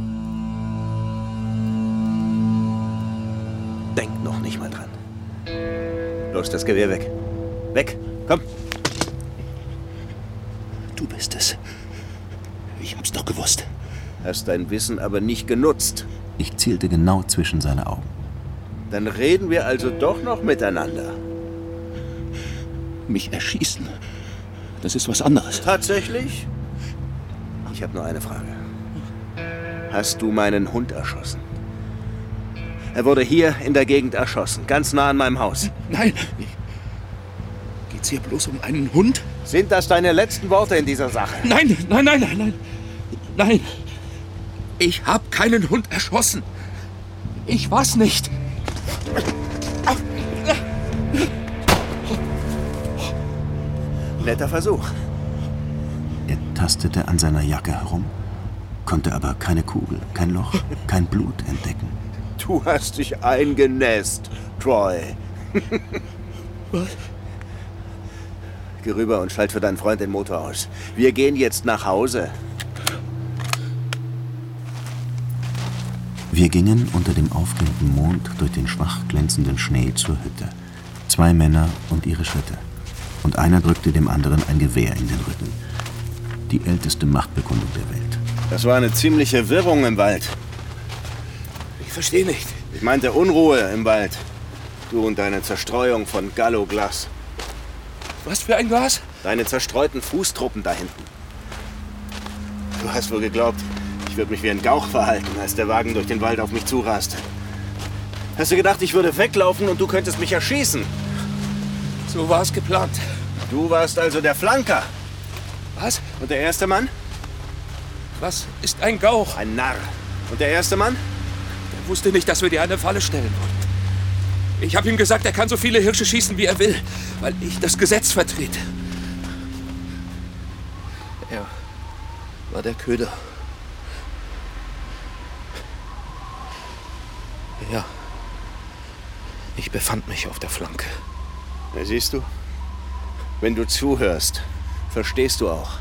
Denk noch nicht mal dran. Los, das Gewehr weg. Weg, komm. Du bist es. Ich hab's doch gewusst. Hast dein Wissen aber nicht genutzt. Ich zielte genau zwischen seine Augen. Dann reden wir also doch noch miteinander. Mich erschießen, das ist was anderes. Tatsächlich? Ich habe nur eine Frage. Hast du meinen Hund erschossen? Er wurde hier in der Gegend erschossen, ganz nah an meinem Haus. Nein. Geht's hier bloß um einen Hund? Sind das deine letzten Worte in dieser Sache? Nein, nein, nein, nein, nein. Nein. Ich habe keinen Hund erschossen. Ich war's nicht. Netter Versuch. Er tastete an seiner Jacke herum, konnte aber keine Kugel, kein Loch, kein Blut entdecken. Du hast dich eingenässt, Troy. Was? Geh rüber und schalt für deinen Freund den Motor aus. Wir gehen jetzt nach Hause. Wir gingen unter dem aufgehenden Mond durch den schwach glänzenden Schnee zur Hütte. Zwei Männer und ihre Schritte. Und einer drückte dem anderen ein Gewehr in den Rücken. Die älteste Machtbekundung der Welt. Das war eine ziemliche Wirrung im Wald. Ich verstehe nicht. Ich meinte Unruhe im Wald. Du und deine Zerstreuung von Gallo-Glas. Was für ein Glas? Deine zerstreuten Fußtruppen da hinten. Du hast wohl geglaubt, ich würde mich wie ein Gauch verhalten, als der Wagen durch den Wald auf mich zuraste. Hast du gedacht, ich würde weglaufen und du könntest mich erschießen? So war es geplant. Du warst also der Flanker. Was? Und der erste Mann? Was ist ein Gauch? Ein Narr. Und der erste Mann? Er wusste nicht, dass wir dir eine Falle stellen wollten. Ich habe ihm gesagt, er kann so viele Hirsche schießen, wie er will, weil ich das Gesetz vertrete. Er war der Köder. Ja. Ich befand mich auf der Flanke. Ja, siehst du? Wenn du zuhörst, verstehst du auch.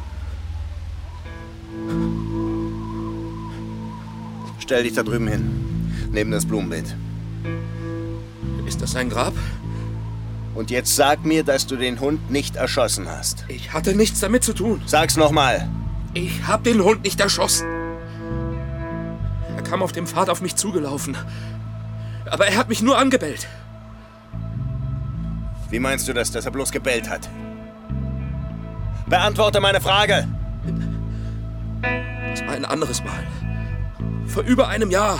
Stell dich da drüben hin, neben das Blumenbeet. Ist das ein Grab? Und jetzt sag mir, dass du den Hund nicht erschossen hast. Ich hatte nichts damit zu tun. Sag's nochmal. Ich hab den Hund nicht erschossen. Er kam auf dem Pfad auf mich zugelaufen. Aber er hat mich nur angebellt. Wie meinst du das, dass er bloß gebellt hat? Beantworte meine Frage! Das war ein anderes Mal. Vor über einem Jahr.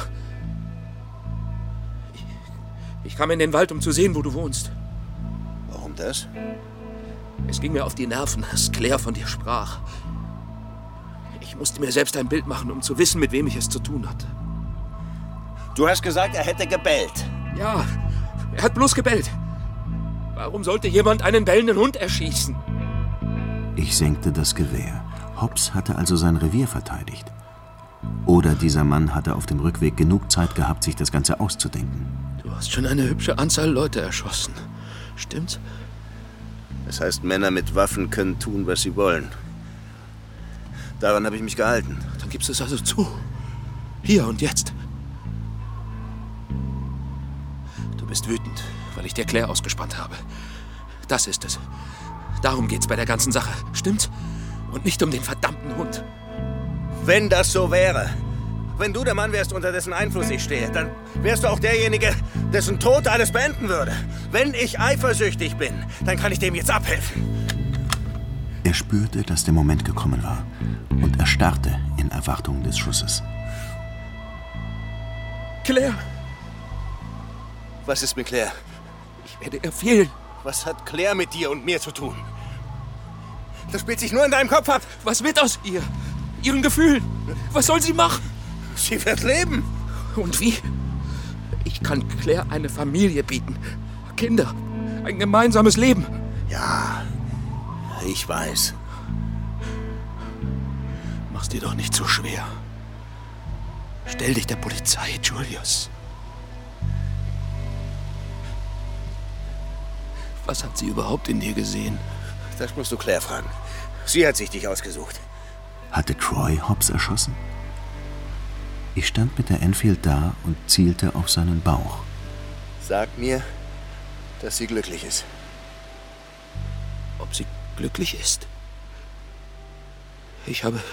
Ich, ich kam in den Wald, um zu sehen, wo du wohnst. Warum das? Es ging mir auf die Nerven, dass Claire von dir sprach. Ich musste mir selbst ein Bild machen, um zu wissen, mit wem ich es zu tun hatte. Du hast gesagt, er hätte gebellt. Ja, er hat bloß gebellt. Warum sollte jemand einen bellenden Hund erschießen? Ich senkte das Gewehr. Hobbs hatte also sein Revier verteidigt. Oder dieser Mann hatte auf dem Rückweg genug Zeit gehabt, sich das Ganze auszudenken. Du hast schon eine hübsche Anzahl Leute erschossen. Stimmt's? Das heißt, Männer mit Waffen können tun, was sie wollen. Daran habe ich mich gehalten. Dann gibst du es also zu. Hier und jetzt. Du bist wütend, weil ich dir Claire ausgespannt habe. Das ist es. Darum geht's bei der ganzen Sache. Stimmt's? Und nicht um den verdammten Hund. Wenn das so wäre, wenn du der Mann wärst, unter dessen Einfluss ich stehe, dann wärst du auch derjenige, dessen Tod alles beenden würde. Wenn ich eifersüchtig bin, dann kann ich dem jetzt abhelfen. Er spürte, dass der Moment gekommen war und erstarrte in Erwartung des Schusses. Claire! Was ist mit Claire? Ich werde ihr fehlen. Was hat Claire mit dir und mir zu tun? Das spielt sich nur in deinem Kopf ab. Was wird aus ihr? Ihren Gefühlen? Was soll sie machen? Sie wird leben. Und wie? Ich kann Claire eine Familie bieten. Kinder. Ein gemeinsames Leben. Ja, ich weiß. Mach's dir doch nicht so schwer. Stell dich der Polizei, Julius. Was hat sie überhaupt in dir gesehen? Das musst du Claire fragen. Sie hat sich dich ausgesucht. Hatte Troy Hobbs erschossen? Ich stand mit der Enfield da und zielte auf seinen Bauch. Sag mir, dass sie glücklich ist. Ob sie glücklich ist? Ich habe...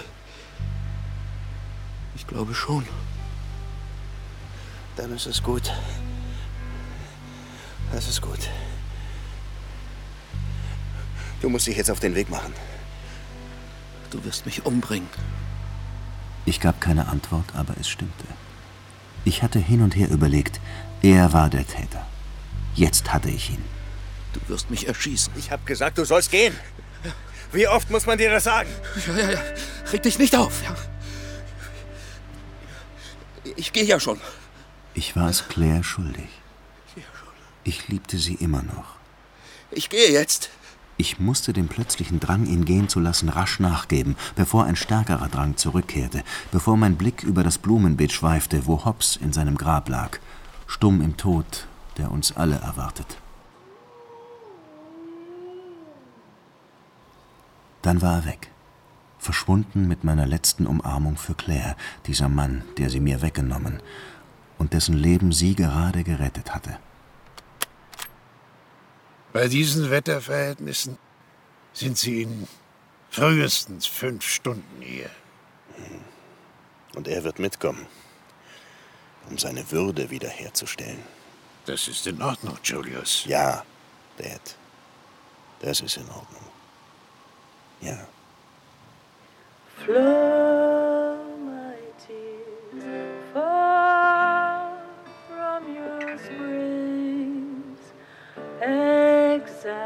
Ich glaube schon. Dann ist es gut. Das ist gut. Du musst dich jetzt auf den Weg machen. Du wirst mich umbringen. Ich gab keine Antwort, aber es stimmte. Ich hatte hin und her überlegt, er war der Täter. Jetzt hatte ich ihn. Du wirst mich erschießen. Ich hab gesagt, du sollst gehen. Wie oft muss man dir das sagen? Ja, ja, ja. Reg dich nicht auf. Ja. Ich gehe ja schon. Ich war es Claire schuldig. Ich liebte sie immer noch. Ich gehe jetzt. Ich musste dem plötzlichen Drang, ihn gehen zu lassen, rasch nachgeben, bevor ein stärkerer Drang zurückkehrte, bevor mein Blick über das Blumenbeet schweifte, wo Hobbs in seinem Grab lag, stumm im Tod, der uns alle erwartet. Dann war er weg, verschwunden mit meiner letzten Umarmung für Claire, dieser Mann, der sie mir weggenommen und dessen Leben sie gerade gerettet hatte. Bei diesen Wetterverhältnissen sind Sie in frühestens fünf Stunden hier. Und er wird mitkommen, um seine Würde wiederherzustellen. Das ist in Ordnung, Julius. Ja, Dad. Das ist in Ordnung. Ja. Flow my tears far from your springs. Exile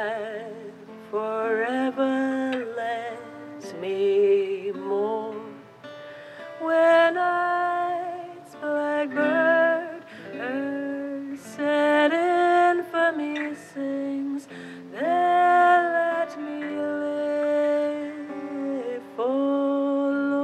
forever lets me mourn. When night's blackbird her sad infamy sings, then let me live forlorn.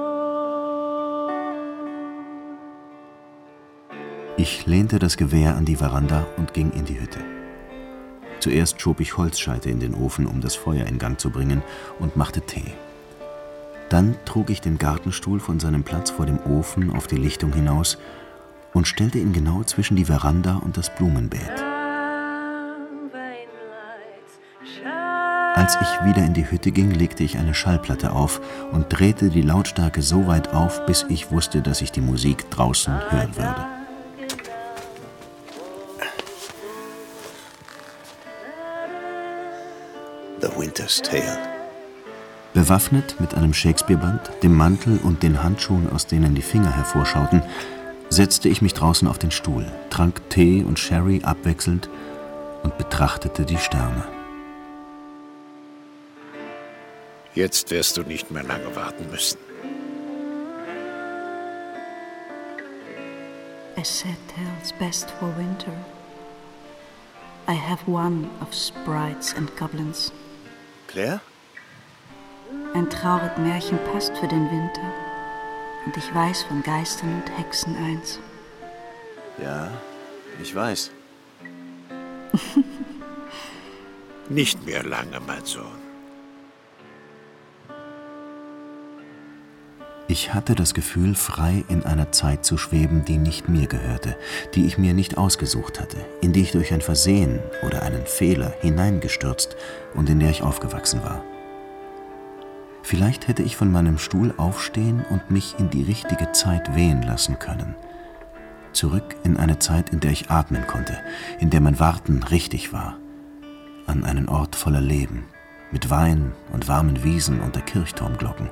Ich lehnte das Gewehr an die Veranda und ging in die Hütte. Zuerst schob ich Holzscheite in den Ofen, um das Feuer in Gang zu bringen, und machte Tee. Dann trug ich den Gartenstuhl von seinem Platz vor dem Ofen auf die Lichtung hinaus und stellte ihn genau zwischen die Veranda und das Blumenbeet. Als ich wieder in die Hütte ging, legte ich eine Schallplatte auf und drehte die Lautstärke so weit auf, bis ich wusste, dass ich die Musik draußen hören würde. The Winter's Tale. Bewaffnet mit einem Shakespeare-Band, dem Mantel und den Handschuhen, aus denen die Finger hervorschauten, setzte ich mich draußen auf den Stuhl, trank Tee und Sherry abwechselnd und betrachtete die Sterne. Jetzt wirst du nicht mehr lange warten müssen. A sad tale's best for winter. I have one of sprites and goblins. Claire? Ein trauriges Märchen passt für den Winter. Und ich weiß von Geistern und Hexen eins. Ja, ich weiß. Nicht mehr lange, mein Sohn. Ich hatte das Gefühl, frei in einer Zeit zu schweben, die nicht mir gehörte, die ich mir nicht ausgesucht hatte, in die ich durch ein Versehen oder einen Fehler hineingestürzt und in der ich aufgewachsen war. Vielleicht hätte ich von meinem Stuhl aufstehen und mich in die richtige Zeit wehen lassen können. Zurück in eine Zeit, in der ich atmen konnte, in der mein Warten richtig war. An einen Ort voller Leben, mit Wein und warmen Wiesen unter Kirchturmglocken.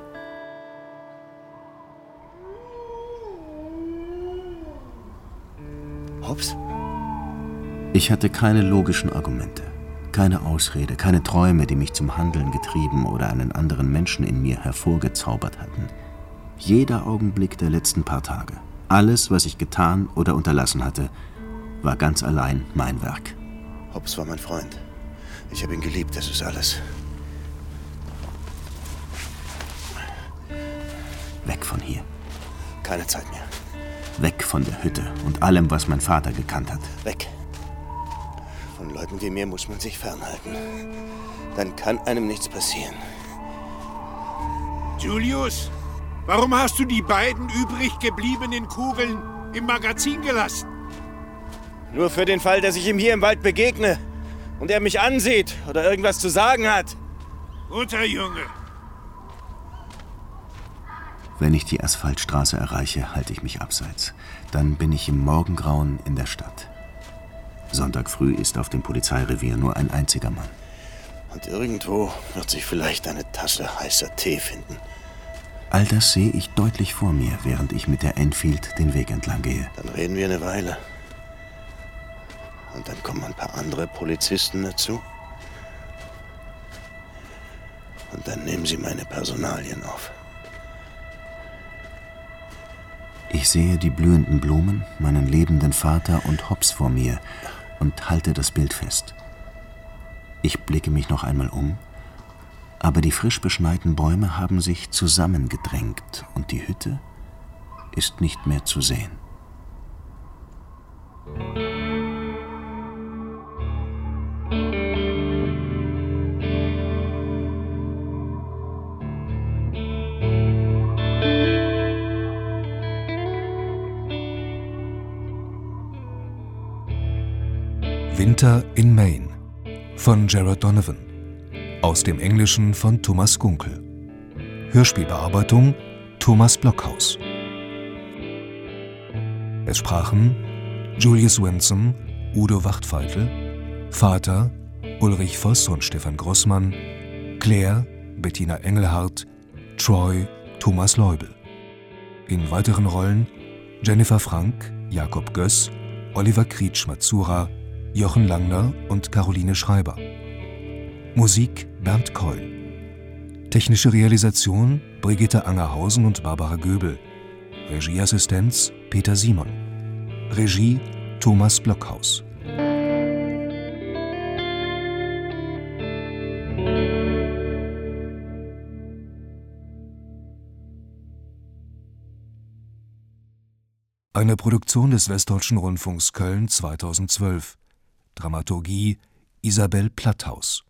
Hobbs? Ich hatte keine logischen Argumente, keine Ausrede, keine Träume, die mich zum Handeln getrieben oder einen anderen Menschen in mir hervorgezaubert hatten. Jeder Augenblick der letzten paar Tage, alles, was ich getan oder unterlassen hatte, war ganz allein mein Werk. Hobbs war mein Freund. Ich habe ihn geliebt, das ist alles. Weg von hier. Keine Zeit mehr. Weg von der Hütte und allem, was mein Vater gekannt hat. Weg. Von Leuten wie mir muss man sich fernhalten. Dann kann einem nichts passieren. Julius, warum hast du die beiden übrig gebliebenen Kugeln im Magazin gelassen? Nur für den Fall, dass ich ihm hier im Wald begegne und er mich ansieht oder irgendwas zu sagen hat. Guter Junge. Wenn ich die Asphaltstraße erreiche, halte ich mich abseits. Dann bin ich im Morgengrauen in der Stadt. Sonntag früh ist auf dem Polizeirevier nur ein einziger Mann. Und irgendwo wird sich vielleicht eine Tasse heißer Tee finden. All das sehe ich deutlich vor mir, während ich mit der Enfield den Weg entlang gehe. Dann reden wir eine Weile. Und dann kommen ein paar andere Polizisten dazu. Und dann nehmen sie meine Personalien auf. Ich sehe die blühenden Blumen, meinen lebenden Vater und Hobbs vor mir und halte das Bild fest. Ich blicke mich noch einmal um, aber die frisch beschneiten Bäume haben sich zusammengedrängt und die Hütte ist nicht mehr zu sehen. Winter in Maine von Jared Donovan, aus dem Englischen von Thomas Gunkel. Hörspielbearbeitung Thomas Blockhaus. Es sprachen Julius Winsome, Udo Wachtfeitel, Vater Ulrich Voss und Stefan Grossmann, Claire Bettina Engelhardt, Troy Thomas Leubel. In weiteren Rollen Jennifer Frank, Jakob Göss, Oliver Krietsch-Mazura, Jochen Langner und Caroline Schreiber. Musik Bernd Keul. Technische Realisation Brigitte Angerhausen und Barbara Göbel. Regieassistenz Peter Simon. Regie Thomas Blockhaus. Eine Produktion des Westdeutschen Rundfunks Köln zweitausendzwölf. Dramaturgie Isabel Platthaus.